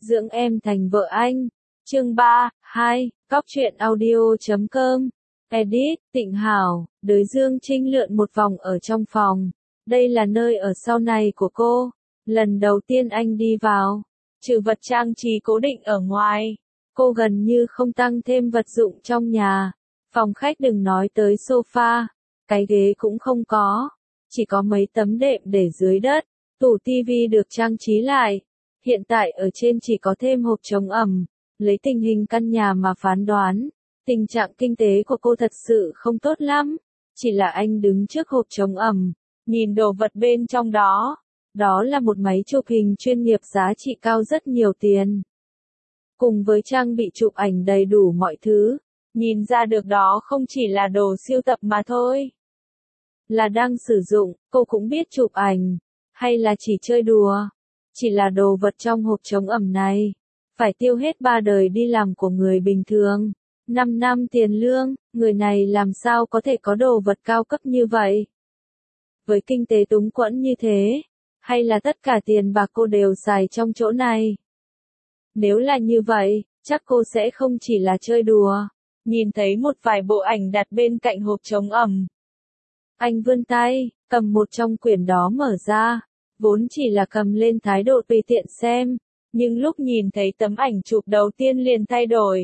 Dưỡng em thành vợ anh. Chương 3, 2, Cóc truyện audio.com. Edit, Tịnh Hảo, đới Dương Trinh lượn một vòng ở trong phòng. Đây là nơi ở sau này của cô. Lần đầu tiên anh đi vào, trừ vật trang trí cố định ở ngoài, cô gần như không tăng thêm vật dụng trong nhà. Phòng khách đừng nói tới sofa, cái ghế cũng không có, chỉ có mấy tấm đệm để dưới đất, tủ tivi được trang trí lại. Hiện tại ở trên chỉ có thêm hộp chống ẩm. Lấy tình hình căn nhà mà phán đoán, tình trạng kinh tế của cô thật sự không tốt lắm. Chỉ là anh đứng trước hộp chống ẩm, nhìn đồ vật bên trong đó. Đó là một máy chụp hình chuyên nghiệp giá trị cao rất nhiều tiền. Cùng với trang bị chụp ảnh đầy đủ mọi thứ, nhìn ra được đó không chỉ là đồ sưu tập mà thôi. Là đang sử dụng, cô cũng biết chụp ảnh, hay là chỉ chơi đùa. Chỉ là đồ vật trong hộp chống ẩm này, phải tiêu hết 3 đời đi làm của người bình thường. 5 năm tiền lương, người này làm sao có thể có đồ vật cao cấp như vậy? Với kinh tế túng quẫn như thế, hay là tất cả tiền bạc cô đều xài trong chỗ này? Nếu là như vậy, chắc cô sẽ không chỉ là chơi đùa. Nhìn thấy một vài bộ ảnh đặt bên cạnh hộp chống ẩm. Anh vươn tay, cầm một trong quyển đó mở ra. Vốn chỉ là cầm lên thái độ tùy tiện xem, nhưng lúc nhìn thấy tấm ảnh chụp đầu tiên liền thay đổi.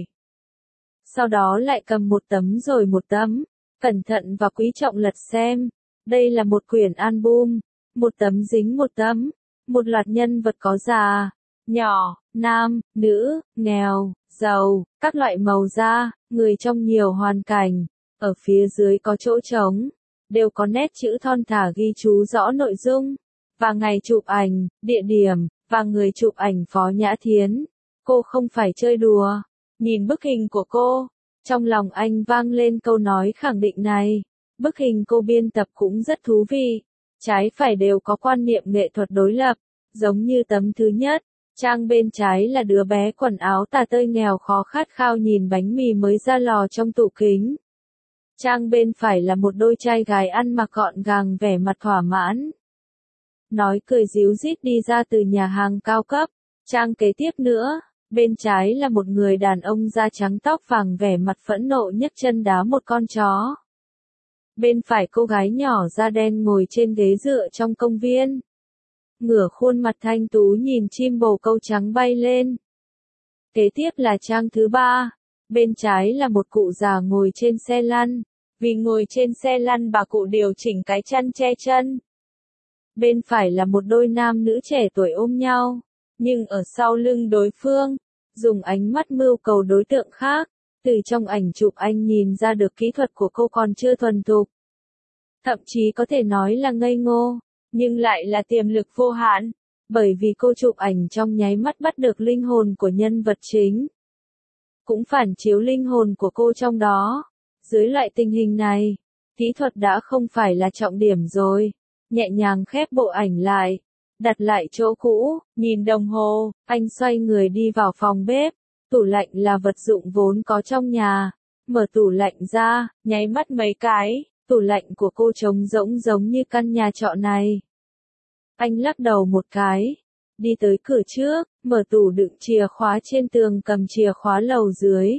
Sau đó lại cầm một tấm rồi một tấm, cẩn thận và quý trọng lật xem. Đây là một quyển album, một tấm dính một tấm, một loạt nhân vật có già, nhỏ, nam, nữ, nghèo, giàu, các loại màu da, người trong nhiều hoàn cảnh. Ở phía dưới có chỗ trống, đều có nét chữ thon thả ghi chú rõ nội dung và ngày chụp ảnh, địa điểm, và người chụp ảnh Phó Nhã Thiến. Cô không phải chơi đùa. Nhìn bức hình của cô, trong lòng anh vang lên câu nói khẳng định này. Bức hình cô biên tập cũng rất thú vị. Trái phải đều có quan niệm nghệ thuật đối lập. Giống như tấm thứ nhất, trang bên trái là đứa bé quần áo tà tơi nghèo khó khát khao nhìn bánh mì mới ra lò trong tủ kính. Trang bên phải là một đôi trai gái ăn mặc gọn gàng vẻ mặt thỏa mãn. Nói cười ríu rít đi ra từ nhà hàng cao cấp. Trang kế tiếp nữa, bên trái là một người đàn ông da trắng tóc vàng vẻ mặt phẫn nộ nhấc chân đá một con chó. Bên phải cô gái nhỏ da đen ngồi trên ghế dựa trong công viên. Ngửa khuôn mặt thanh tú nhìn chim bồ câu trắng bay lên. Kế tiếp là trang thứ ba. Bên trái là một cụ già ngồi trên xe lăn. Vì ngồi trên xe lăn bà cụ điều chỉnh cái chăn che chân. Bên phải là một đôi nam nữ trẻ tuổi ôm nhau, nhưng ở sau lưng đối phương, dùng ánh mắt mưu cầu đối tượng khác. Từ trong ảnh chụp anh nhìn ra được kỹ thuật của cô còn chưa thuần thục. Thậm chí có thể nói là ngây ngô, nhưng lại là tiềm lực vô hạn, bởi vì cô chụp ảnh trong nháy mắt bắt được linh hồn của nhân vật chính. Cũng phản chiếu linh hồn của cô trong đó. Dưới loại tình hình này, kỹ thuật đã không phải là trọng điểm rồi. Nhẹ nhàng khép bộ ảnh lại, đặt lại chỗ cũ, nhìn đồng hồ, anh xoay người đi vào phòng bếp. Tủ lạnh là vật dụng vốn có trong nhà. Mở tủ lạnh ra, nháy mắt mấy cái, tủ lạnh của cô trống rỗng giống như căn nhà trọ này. Anh lắc đầu một cái, đi tới cửa trước, mở tủ đựng chìa khóa trên tường cầm chìa khóa lầu dưới.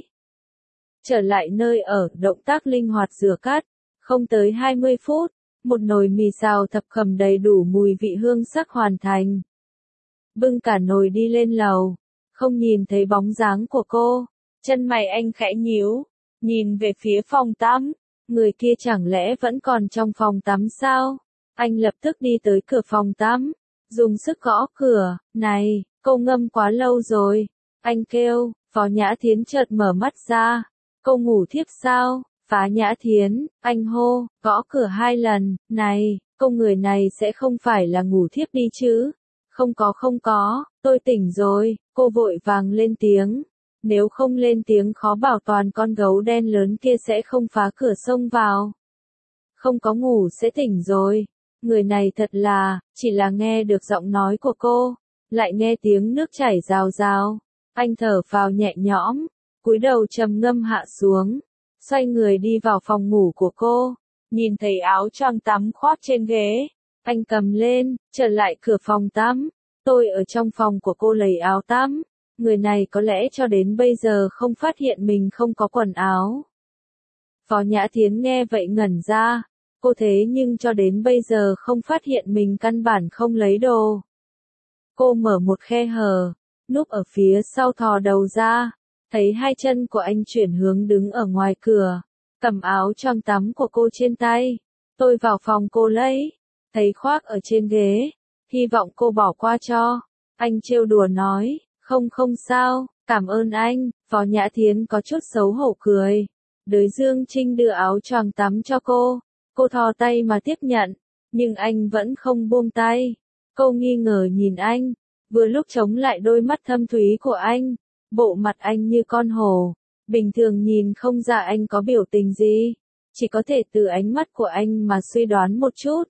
Trở lại nơi ở, động tác linh hoạt rửa cát, không tới 20 phút. Một nồi mì xào thập cẩm đầy đủ mùi vị hương sắc hoàn thành. Bưng cả nồi đi lên lầu, không nhìn thấy bóng dáng của cô. Chân mày anh khẽ nhíu, nhìn về phía phòng tắm. Người kia chẳng lẽ vẫn còn trong phòng tắm sao? Anh lập tức đi tới cửa phòng tắm, dùng sức gõ cửa. Này, cô ngâm quá lâu rồi. Anh kêu. Phó Nhã Thiến chợt mở mắt ra. Cô ngủ thiếp sao? Phá Nhã Thiến, anh hô, gõ cửa 2 lần. Này, cô người này sẽ không phải là ngủ thiếp đi chứ? Không có, tôi tỉnh rồi. Cô vội vàng lên tiếng. Nếu không lên tiếng khó bảo toàn con gấu đen lớn kia sẽ không phá cửa xông vào. Không có ngủ sẽ tỉnh rồi. Người này thật là, chỉ là nghe được giọng nói của cô, lại nghe tiếng nước chảy rào rào. Anh thở phào nhẹ nhõm, cúi đầu trầm ngâm hạ xuống. Xoay người đi vào phòng ngủ của cô, nhìn thấy áo choàng tắm khoác trên ghế, anh cầm lên, trở lại cửa phòng tắm. Tôi ở trong phòng của cô lấy áo tắm, người này có lẽ cho đến bây giờ không phát hiện mình không có quần áo. Phó Nhã Thiến nghe vậy ngẩn ra, cô thế nhưng cho đến bây giờ không phát hiện mình căn bản không lấy đồ. Cô mở một khe hở, núp ở phía sau thò đầu ra, thấy hai chân của anh chuyển hướng đứng ở ngoài cửa, cầm áo choàng tắm của cô trên tay. Tôi vào phòng cô lấy, thấy khoác ở trên ghế, hy vọng cô bỏ qua cho. Anh trêu đùa nói, không sao, cảm ơn anh. Phó Nhã Thiến có chút xấu hổ cười. Đới Dương Trinh đưa áo choàng tắm cho cô thò tay mà tiếp nhận, nhưng anh vẫn không buông tay. Cô nghi ngờ nhìn anh, vừa lúc chống lại đôi mắt thâm thúy của anh, bộ mặt anh như con hổ, bình thường nhìn không ra anh có biểu tình gì, chỉ có thể từ ánh mắt của anh mà suy đoán một chút.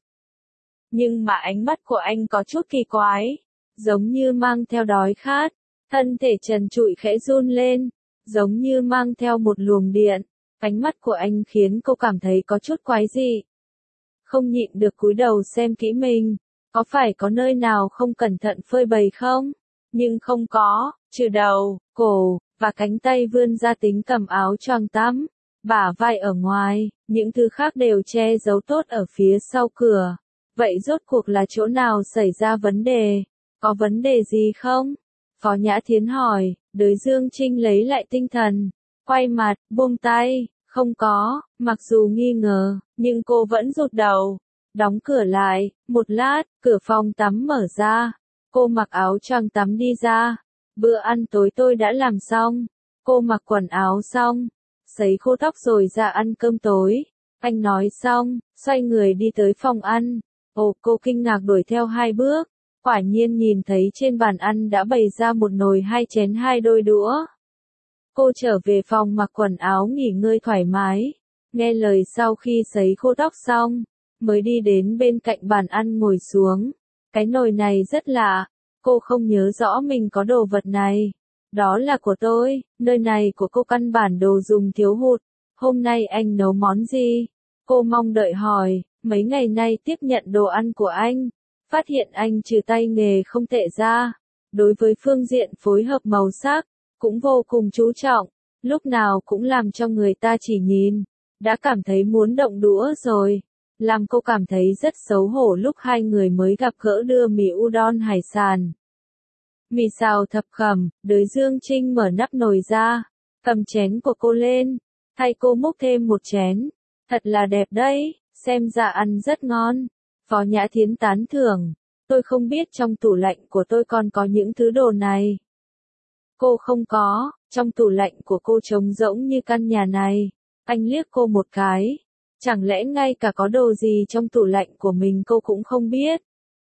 Nhưng mà ánh mắt của anh có chút kỳ quái, giống như mang theo đói khát, thân thể trần trụi khẽ run lên, giống như mang theo một luồng điện. Ánh mắt của anh khiến cô cảm thấy có chút quái dị. Không nhịn được cúi đầu xem kỹ mình, có phải có nơi nào không cẩn thận phơi bày không? Nhưng không có, trừ đầu, cổ, và cánh tay vươn ra tính cầm áo choàng tắm, bả vai ở ngoài, những thứ khác đều che giấu tốt ở phía sau cửa. Vậy rốt cuộc là chỗ nào xảy ra vấn đề? Có vấn đề gì không? Phó Nhã Thiến hỏi. Đới Dương Trinh lấy lại tinh thần, quay mặt, buông tay, không có. Mặc dù nghi ngờ, nhưng cô vẫn rụt đầu. Đóng cửa lại, một lát, cửa phòng tắm mở ra. Cô mặc áo choàng tắm đi ra. Bữa ăn tối tôi đã làm xong. Cô mặc quần áo xong, sấy khô tóc rồi ra ăn cơm tối. Anh nói xong, xoay người đi tới phòng ăn. Ồ, cô kinh ngạc đuổi theo 2 bước. Quả nhiên nhìn thấy trên bàn ăn đã bày ra một nồi 2 chén 2 đôi đũa. Cô trở về phòng mặc quần áo nghỉ ngơi thoải mái. Nghe lời sau khi sấy khô tóc xong, mới đi đến bên cạnh bàn ăn ngồi xuống. Cái nồi này rất lạ, cô không nhớ rõ mình có đồ vật này. Đó là của tôi, nơi này của cô căn bản đồ dùng thiếu hụt. Hôm nay anh nấu món gì? Cô mong đợi hỏi, mấy ngày nay tiếp nhận đồ ăn của anh, phát hiện anh trừ tay nghề không tệ ra, đối với phương diện phối hợp màu sắc, cũng vô cùng chú trọng, lúc nào cũng làm cho người ta chỉ nhìn, đã cảm thấy muốn động đũa rồi. Làm cô cảm thấy rất xấu hổ lúc hai người mới gặp gỡ đưa mì udon hải sản. Mì xào thập cẩm. Đới Dương Trinh mở nắp nồi ra, cầm chén của cô lên, thay cô múc thêm một chén. Thật là đẹp đấy, xem ra ăn rất ngon. Phó Nhã Thiến tán thưởng, tôi không biết trong tủ lạnh của tôi còn có những thứ đồ này. Cô không có, trong tủ lạnh của cô trống rỗng như căn nhà này. Anh liếc cô một cái, chẳng lẽ ngay cả có đồ gì trong tủ lạnh của mình cô cũng không biết.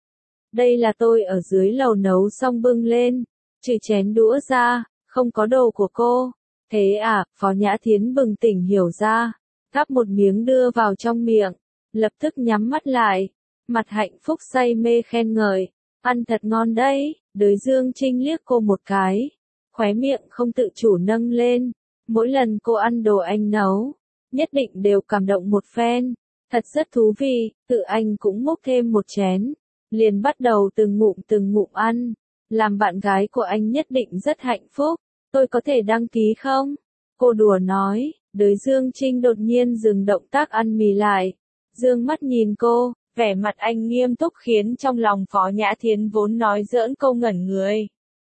Đây là tôi ở dưới lầu nấu xong bưng lên, trừ chén đũa ra, không có đồ của cô. Thế à, Phó Nhã Thiến bừng tỉnh hiểu ra, gắp một miếng đưa vào trong miệng, lập tức nhắm mắt lại, mặt hạnh phúc say mê khen ngợi, ăn thật ngon đấy. Đới Dương Trinh liếc cô một cái, khóe miệng không tự chủ nâng lên, mỗi lần cô ăn đồ anh nấu, nhất định đều cảm động một phen, thật rất thú vị. Tự anh cũng múc thêm một chén, liền bắt đầu từng ngụm ăn, làm bạn gái của anh nhất định rất hạnh phúc. Tôi có thể đăng ký không? Cô đùa nói. Đới Dương Trinh đột nhiên dừng động tác ăn mì lại, dương mắt nhìn cô, vẻ mặt anh nghiêm túc khiến trong lòng Phó Nhã Thiến vốn nói giỡn câu ngẩn người.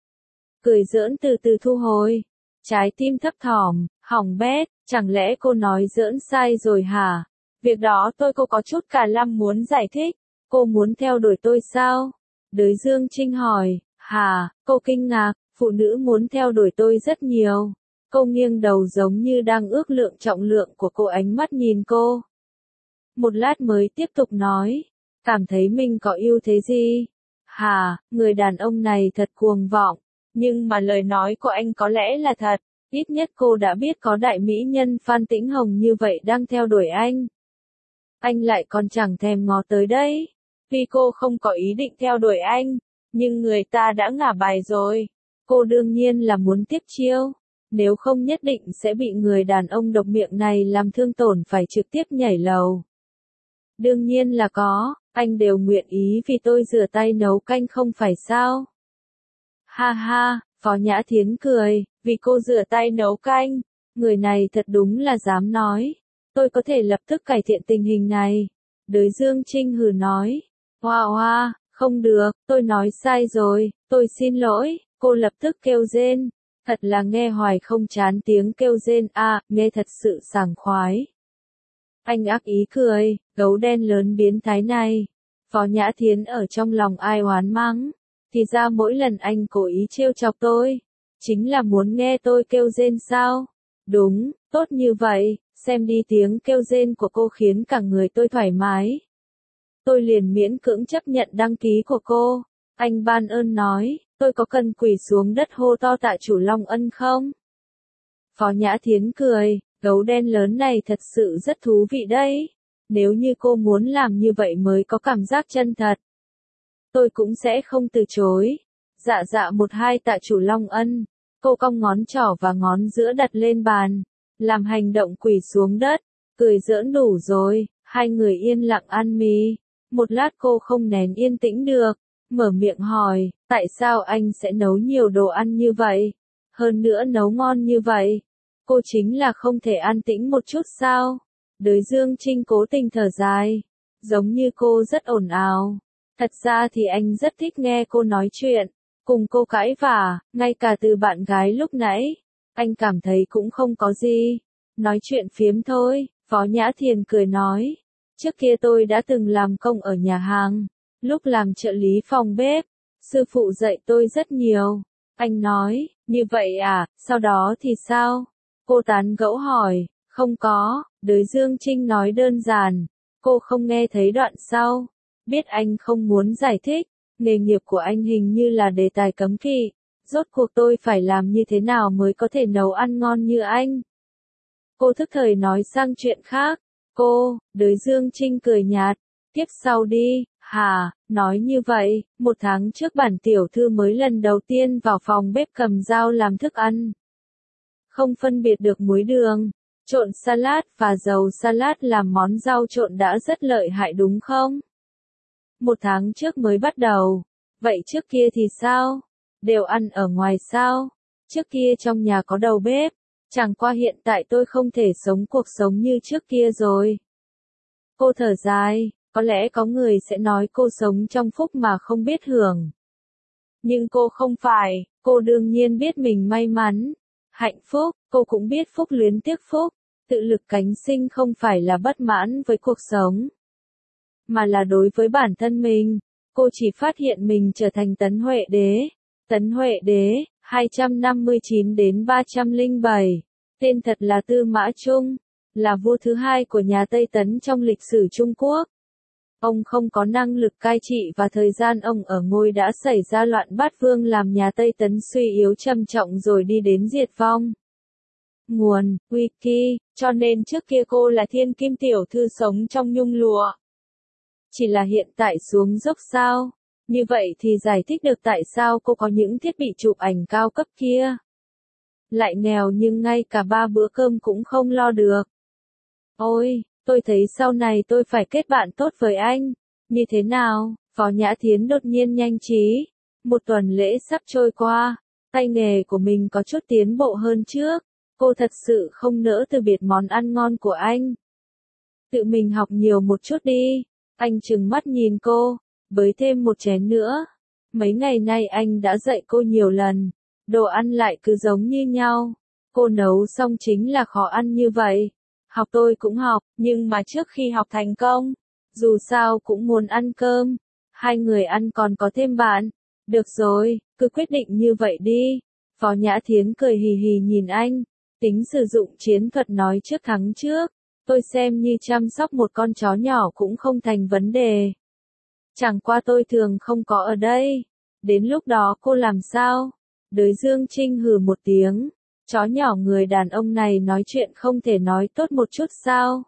Cười giỡn từ từ thu hồi, trái tim thấp thỏm, hỏng bét, chẳng lẽ cô nói giỡn sai rồi hả? Việc đó cô có chút cả lăm muốn giải thích, cô muốn theo đuổi tôi sao? Đới Dương Trinh hỏi. Hả? Cô kinh ngạc, phụ nữ muốn theo đuổi tôi rất nhiều. Cô nghiêng đầu giống như đang ước lượng trọng lượng của cô, ánh mắt nhìn cô. Một lát mới tiếp tục nói, cảm thấy mình có ưu thế gì? Hả, người đàn ông này thật cuồng vọng, nhưng mà lời nói của anh có lẽ là thật, ít nhất cô đã biết có đại mỹ nhân Phan Tĩnh Hồng như vậy đang theo đuổi anh. Anh lại còn chẳng thèm ngó tới đấy, vì cô không có ý định theo đuổi anh, nhưng người ta đã ngả bài rồi, cô đương nhiên là muốn tiếp chiêu. Nếu không nhất định sẽ bị người đàn ông độc miệng này làm thương tổn phải trực tiếp nhảy lầu. Đương nhiên là có, anh đều nguyện ý vì tôi rửa tay nấu canh không phải sao? Ha ha, Phó Nhã Thiến cười, vì cô rửa tay nấu canh. Người này thật đúng là dám nói. Tôi có thể lập tức cải thiện tình hình này. Đới Dương Trinh hừ nói. Hoa hoa, không được, tôi nói sai rồi, tôi xin lỗi. Cô lập tức kêu rên. Thật là nghe hoài không chán tiếng kêu rên à, nghe thật sự sảng khoái. Anh ác ý cười, gấu đen lớn biến thái này. Phó Nhã Thiến ở trong lòng ai oán mắng. Thì ra mỗi lần anh cố ý trêu chọc tôi, chính là muốn nghe tôi kêu rên sao? Đúng, tốt như vậy, xem đi tiếng kêu rên của cô khiến cả người tôi thoải mái. Tôi liền miễn cưỡng chấp nhận đăng ký của cô. Anh ban ơn nói, tôi có cần quỳ xuống đất hô to tạ chủ Long Ân không? Phó Nhã Thiến cười, gấu đen lớn này thật sự rất thú vị đấy. Nếu như cô muốn làm như vậy mới có cảm giác chân thật, tôi cũng sẽ không từ chối. Dạ dạ một hai tạ chủ Long Ân. Cô cong ngón trỏ và ngón giữa đặt lên bàn, làm hành động quỳ xuống đất, cười giỡn đủ rồi. Hai người yên lặng ăn mì. Một lát cô không nén yên tĩnh được, mở miệng hỏi, tại sao anh sẽ nấu nhiều đồ ăn như vậy? Hơn nữa nấu ngon như vậy. Cô chính là không thể an tĩnh một chút sao? Đới Dương Trinh cố tình thở dài, giống như cô rất ồn ào. Thật ra thì anh rất thích nghe cô nói chuyện, cùng cô cãi vả, ngay cả từ bạn gái lúc nãy. Anh cảm thấy cũng không có gì. Nói chuyện phiếm thôi, Phó Nhã Thiền cười nói. Trước kia tôi đã từng làm công ở nhà hàng, lúc làm trợ lý phòng bếp, sư phụ dạy tôi rất nhiều. Anh nói, như vậy à, sau đó thì sao? Cô tán gẫu hỏi, không có, Đới Dương Trinh nói đơn giản. Cô không nghe thấy đoạn sau. Biết anh không muốn giải thích, nghề nghiệp của anh hình như là đề tài cấm kỵ. Rốt cuộc tôi phải làm như thế nào mới có thể nấu ăn ngon như anh? Cô thức thời nói sang chuyện khác. Đới Dương Trinh cười nhạt. Tiếp sau đi, hả, nói như vậy, 1 tháng trước bản tiểu thư mới lần đầu tiên vào phòng bếp cầm dao làm thức ăn. Không phân biệt được muối đường, trộn salad và dầu salad làm món rau trộn đã rất lợi hại đúng không? 1 tháng trước mới bắt đầu. Vậy trước kia thì sao? Đều ăn ở ngoài sao? Trước kia trong nhà có đầu bếp. Chẳng qua hiện tại tôi không thể sống cuộc sống như trước kia rồi. Cô thở dài, có lẽ có người sẽ nói cô sống trong phúc mà không biết hưởng. Nhưng cô không phải, cô đương nhiên biết mình may mắn. Hạnh phúc, cô cũng biết phúc luyến tiếc phúc. Tự lực cánh sinh không phải là bất mãn với cuộc sống, mà là đối với bản thân mình. Cô chỉ phát hiện mình trở thành Tấn Huệ Đế. Tấn Huệ Đế, 259 đến 307. Tên thật là Tư Mã Trung, là vua thứ 2 của nhà Tây Tấn trong lịch sử Trung Quốc. Ông không có năng lực cai trị và thời gian ông ở ngôi đã xảy ra loạn bát vương làm nhà Tây Tấn suy yếu trầm trọng rồi đi đến diệt vong. Nguồn, Wiki, cho nên trước kia cô là thiên kim tiểu thư sống trong nhung lụa. Chỉ là hiện tại xuống dốc sao? Như vậy thì giải thích được tại sao cô có những thiết bị chụp ảnh cao cấp kia. Lại nghèo nhưng ngay cả 3 bữa cơm cũng không lo được. Ôi, tôi thấy sau này tôi phải kết bạn tốt với anh. Như thế nào? Phó Nhã Thiến đột nhiên nhanh trí. 1 tuần lễ sắp trôi qua, tay nghề của mình có chút tiến bộ hơn trước. Cô thật sự không nỡ từ biệt món ăn ngon của anh. Tự mình học nhiều một chút đi. Anh trừng mắt nhìn cô, bới thêm 1 chén nữa. Mấy ngày nay anh đã dạy cô nhiều lần, đồ ăn lại cứ giống như nhau. Cô nấu xong chính là khó ăn như vậy. Học tôi cũng học, nhưng mà trước khi học thành công, dù sao cũng muốn ăn cơm. Hai người ăn còn có thêm bạn. Được rồi, cứ quyết định như vậy đi. Phó Nhã Thiến cười hì hì nhìn anh. Tính sử dụng chiến thuật nói trước thắng trước. Tôi xem như chăm sóc một con chó nhỏ cũng không thành vấn đề. Chẳng qua tôi thường không có ở đây. Đến lúc đó cô làm sao? Đới Dương Trinh hừ một tiếng. Chó nhỏ người đàn ông này nói chuyện không thể nói tốt một chút sao?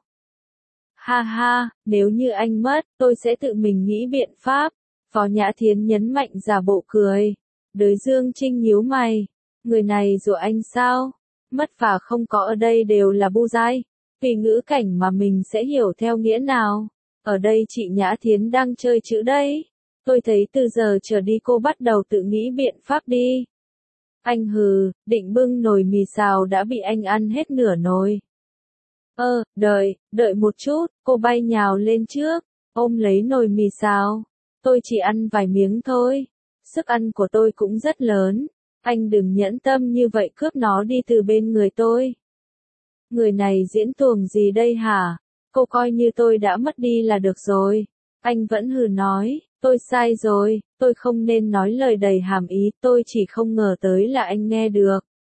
Ha ha, nếu như anh mất, tôi sẽ tự mình nghĩ biện pháp. Phó Nhã Thiến nhấn mạnh giả bộ cười. Đới Dương Trinh nhíu mày. Người này dụ anh sao? Mất và không có ở đây đều là bu dai. Vì ngữ cảnh mà mình sẽ hiểu theo nghĩa nào. Ở đây chị Nhã Thiến đang chơi chữ đây. Tôi thấy từ giờ trở đi cô bắt đầu tự nghĩ biện pháp đi. Anh hừ, định bưng nồi mì xào đã bị anh ăn hết nửa nồi. Đợi một chút, cô bay nhào lên trước, ôm lấy nồi mì xào. Tôi chỉ ăn vài miếng thôi. Sức ăn của tôi cũng rất lớn. Anh đừng nhẫn tâm như vậy cướp nó đi từ bên người tôi. Người này diễn tuồng gì đây hả? Cô coi như tôi đã mất đi là được rồi. Anh vẫn hừ nói, tôi sai rồi, tôi không nên nói lời đầy hàm ý, tôi chỉ không ngờ tới là anh nghe được.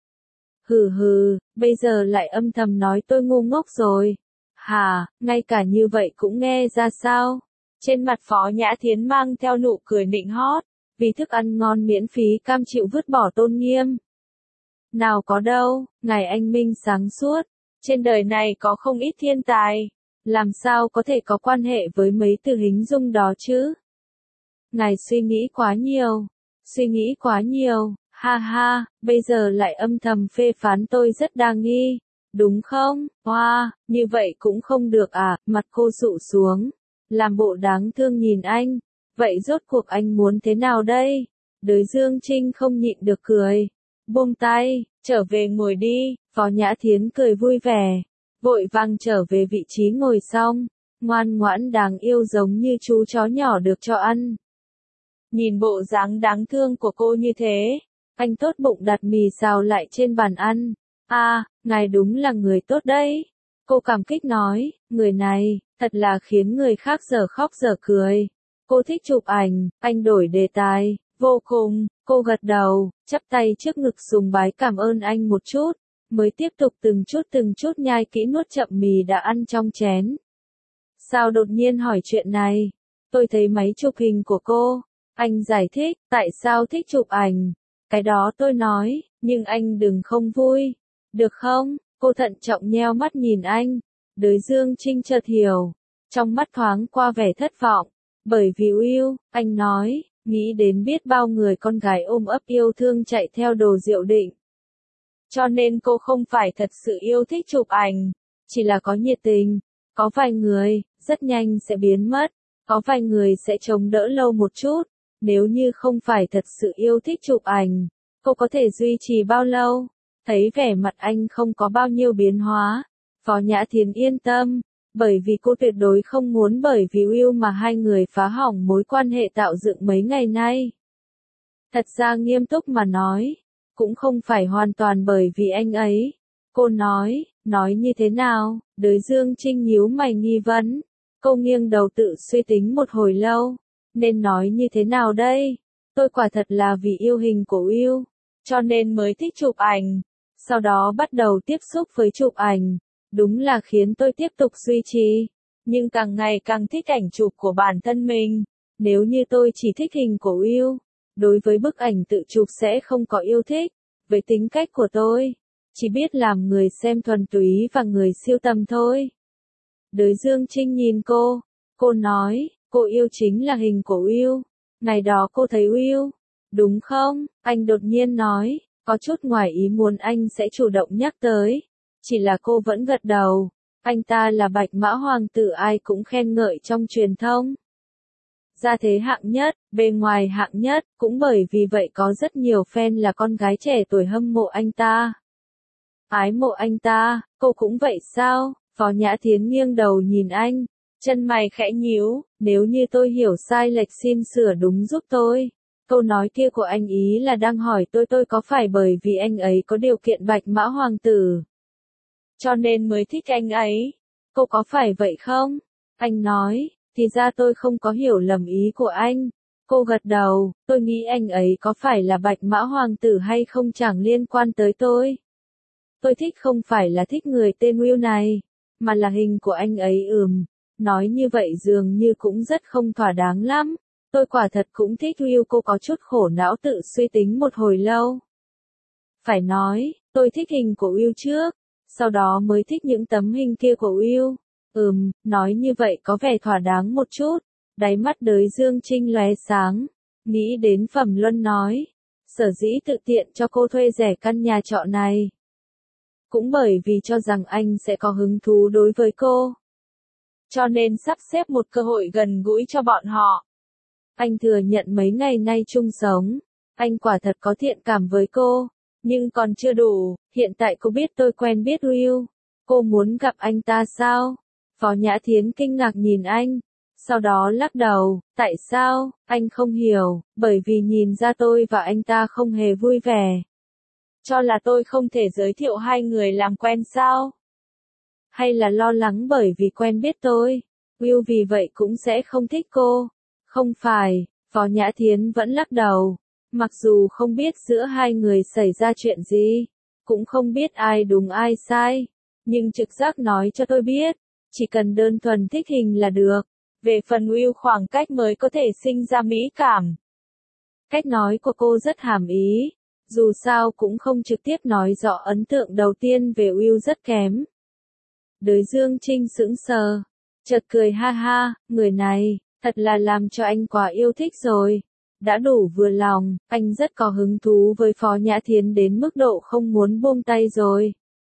Hừ, bây giờ lại âm thầm nói tôi ngu ngốc rồi. Hà, ngay cả như vậy cũng nghe ra sao? Trên mặt Phó Nhã Thiến mang theo nụ cười nịnh hót, vì thức ăn ngon miễn phí cam chịu vứt bỏ tôn nghiêm. Nào có đâu, ngài anh minh sáng suốt, trên đời này có không ít thiên tài, làm sao có thể có quan hệ với mấy từ hình dung đó chứ? Ngài suy nghĩ quá nhiều, ha ha, bây giờ lại âm thầm phê phán tôi rất đa nghi, đúng không? Hoa, như vậy cũng không được à, mặt cô sụ xuống, làm bộ đáng thương nhìn anh, vậy rốt cuộc anh muốn thế nào đây? Đới Dương Trinh không nhịn được cười, buông tay, trở về ngồi đi, Phó Nhã Thiến cười vui vẻ, vội vàng trở về vị trí ngồi xong, ngoan ngoãn đáng yêu giống như chú chó nhỏ được cho ăn. Nhìn bộ dáng đáng thương của cô như thế, anh tốt bụng đặt mì xào lại trên bàn ăn. Ngài đúng là người tốt đấy. Cô cảm kích nói, người này, thật là khiến người khác dở khóc dở cười. Cô thích chụp ảnh, anh đổi đề tài, vô cùng, cô gật đầu, chắp tay trước ngực sùng bái cảm ơn anh một chút, mới tiếp tục từng chút nhai kỹ nuốt chậm mì đã ăn trong chén. Sao đột nhiên hỏi chuyện này? Tôi thấy máy chụp hình của cô. Anh giải thích, tại sao thích chụp ảnh? Cái đó tôi nói, nhưng anh đừng không vui. Được không? Cô thận trọng nheo mắt nhìn anh. Đới Dương Trinh chợt hiểu. Trong mắt thoáng qua vẻ thất vọng. Bởi vì yêu, anh nói, nghĩ đến biết bao người con gái ôm ấp yêu thương chạy theo Đồ Diệu Định. Cho nên cô không phải thật sự yêu thích chụp ảnh, chỉ là có nhiệt tình. Có vài người, rất nhanh sẽ biến mất. Có vài người sẽ chống đỡ lâu một chút. Nếu như không phải thật sự yêu thích chụp ảnh, cô có thể duy trì bao lâu? Thấy vẻ mặt anh không có bao nhiêu biến hóa. Phó Nhã Thiến yên tâm, bởi vì cô tuyệt đối không muốn bởi vì yêu mà hai người phá hỏng mối quan hệ tạo dựng mấy ngày nay. Thật ra nghiêm túc mà nói, cũng không phải hoàn toàn bởi vì anh ấy. Cô nói như thế nào? Đới Dương Trinh nhíu mày nghi vấn. Cô nghiêng đầu tự suy tính một hồi lâu. Nên nói như thế nào đây? Tôi quả thật là vì yêu hình của yêu, cho nên mới thích chụp ảnh. Sau đó bắt đầu tiếp xúc với chụp ảnh. Đúng là khiến tôi tiếp tục duy trì. Nhưng càng ngày càng thích ảnh chụp của bản thân mình. Nếu như tôi chỉ thích hình của yêu, đối với bức ảnh tự chụp sẽ không có yêu thích. Với tính cách của tôi, chỉ biết làm người xem thuần túy và người siêu tầm thôi. Đới Dương Trinh nhìn cô nói, cô yêu chính là hình của yêu. Ngày đó cô thấy yêu, đúng không? Anh đột nhiên nói, có chút ngoài ý muốn anh sẽ chủ động nhắc tới. Chỉ là cô vẫn gật đầu. Anh ta là Bạch Mã Hoàng tử ai cũng khen ngợi trong truyền thông. Gia thế hạng nhất, bề ngoài hạng nhất, cũng bởi vì vậy có rất nhiều fan là con gái trẻ tuổi hâm mộ anh ta. Ái mộ anh ta, cô cũng vậy sao? Phó Nhã Thiến nghiêng đầu nhìn anh, chân mày khẽ nhíu, nếu như tôi hiểu sai lệch xin sửa đúng giúp tôi. Câu nói kia của anh ý là đang hỏi tôi có phải bởi vì anh ấy có điều kiện Bạch Mã Hoàng tử, cho nên mới thích anh ấy. Cô có phải vậy không? Anh nói, thì ra tôi không có hiểu lầm ý của anh. Cô gật đầu, tôi nghĩ anh ấy có phải là Bạch Mã Hoàng tử hay không chẳng liên quan tới tôi. Tôi thích không phải là thích người tên Will này, mà là hình của anh ấy. Nói như vậy dường như cũng rất không thỏa đáng lắm. Tôi quả thật cũng thích Will. Cô có chút khổ não tự suy tính một hồi lâu. Phải nói, tôi thích hình của Will trước, sau đó mới thích những tấm hình kia của Will. Nói như vậy có vẻ thỏa đáng một chút. Đáy mắt Đới Dương Trinh lóe sáng, nghĩ đến Phẩm Luân nói, sở dĩ tự tiện cho cô thuê rẻ căn nhà trọ này, cũng bởi vì cho rằng anh sẽ có hứng thú đối với cô. Cho nên sắp xếp một cơ hội gần gũi cho bọn họ. Anh thừa nhận mấy ngày nay chung sống, anh quả thật có thiện cảm với cô, Nhưng còn chưa đủ, hiện tại cô biết tôi quen biết Will. Cô muốn gặp anh ta sao? Phó Nhã Thiến kinh ngạc nhìn anh. Sau đó lắc đầu, tại sao? Anh không hiểu, bởi vì nhìn ra tôi và anh ta không hề vui vẻ. Cho là tôi không thể giới thiệu hai người làm quen sao? Hay là lo lắng bởi vì quen biết tôi? Will vì vậy cũng sẽ không thích cô. Không phải, Phó Nhã Thiến vẫn lắc đầu. Mặc dù không biết giữa hai người xảy ra chuyện gì, cũng không biết ai đúng ai sai, nhưng trực giác nói cho tôi biết, chỉ cần đơn thuần thích hình là được. Về phần Will khoảng cách mới có thể sinh ra mỹ cảm. Cách nói của cô rất hàm ý, dù sao cũng không trực tiếp nói rõ ấn tượng đầu tiên về Will rất kém. Đới Dương Trinh sững sờ, chợt cười ha ha, người này, thật là làm cho anh quá yêu thích rồi. Đã đủ vừa lòng, anh rất có hứng thú với Phó Nhã Thiến đến mức độ không muốn buông tay rồi.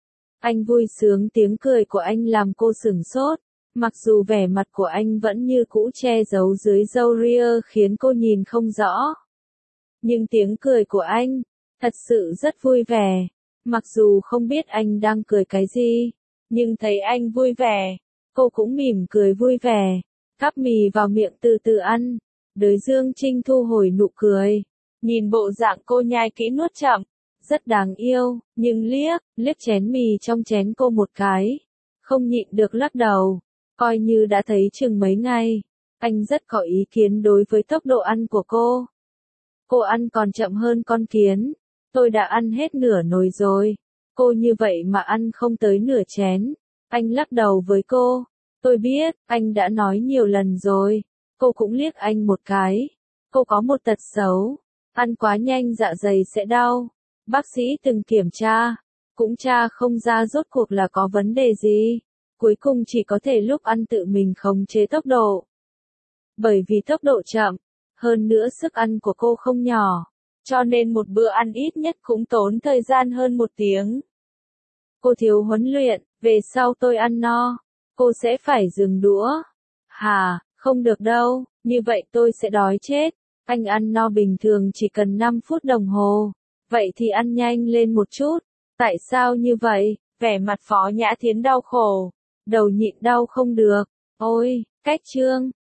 Anh vui sướng, tiếng cười của anh làm cô sửng sốt, mặc dù vẻ mặt của anh vẫn như cũ che giấu dưới râu ria khiến cô nhìn không rõ. Nhưng tiếng cười của anh, thật sự rất vui vẻ, mặc dù không biết anh đang cười cái gì, nhưng thấy anh vui vẻ, cô cũng mỉm cười vui vẻ, cắp mì vào miệng từ từ ăn. Đới Dương Trinh thu hồi nụ cười, nhìn bộ dạng cô nhai kỹ nuốt chậm, rất đáng yêu, nhưng liếc chén mì trong chén cô một cái, không nhịn được lắc đầu, coi như đã thấy chừng mấy ngày, anh rất có ý kiến đối với tốc độ ăn của cô. Cô ăn còn chậm hơn con kiến, tôi đã ăn hết nửa nồi rồi, cô như vậy mà ăn không tới nửa chén. Anh lắc đầu với cô, tôi biết, anh đã nói nhiều lần rồi. Cô cũng liếc anh một cái. Cô có một tật xấu, ăn quá nhanh dạ dày sẽ đau. Bác sĩ từng kiểm tra, cũng tra không ra rốt cuộc là có vấn đề gì. Cuối cùng chỉ có thể lúc ăn tự mình khống chế tốc độ. Bởi vì tốc độ chậm, hơn nữa sức ăn của cô không nhỏ, cho nên một bữa ăn ít nhất cũng tốn thời gian hơn 1 tiếng. Cô thiếu huấn luyện, về sau tôi ăn no, cô sẽ phải dừng đũa. Hà, không được đâu, như vậy tôi sẽ đói chết. Anh ăn no bình thường chỉ cần 5 phút đồng hồ. Vậy thì ăn nhanh lên một chút. Tại sao như vậy? Vẻ mặt Phó Nhã Thiến đau khổ. Đầu nhịn đau không được. Ôi, cách chương.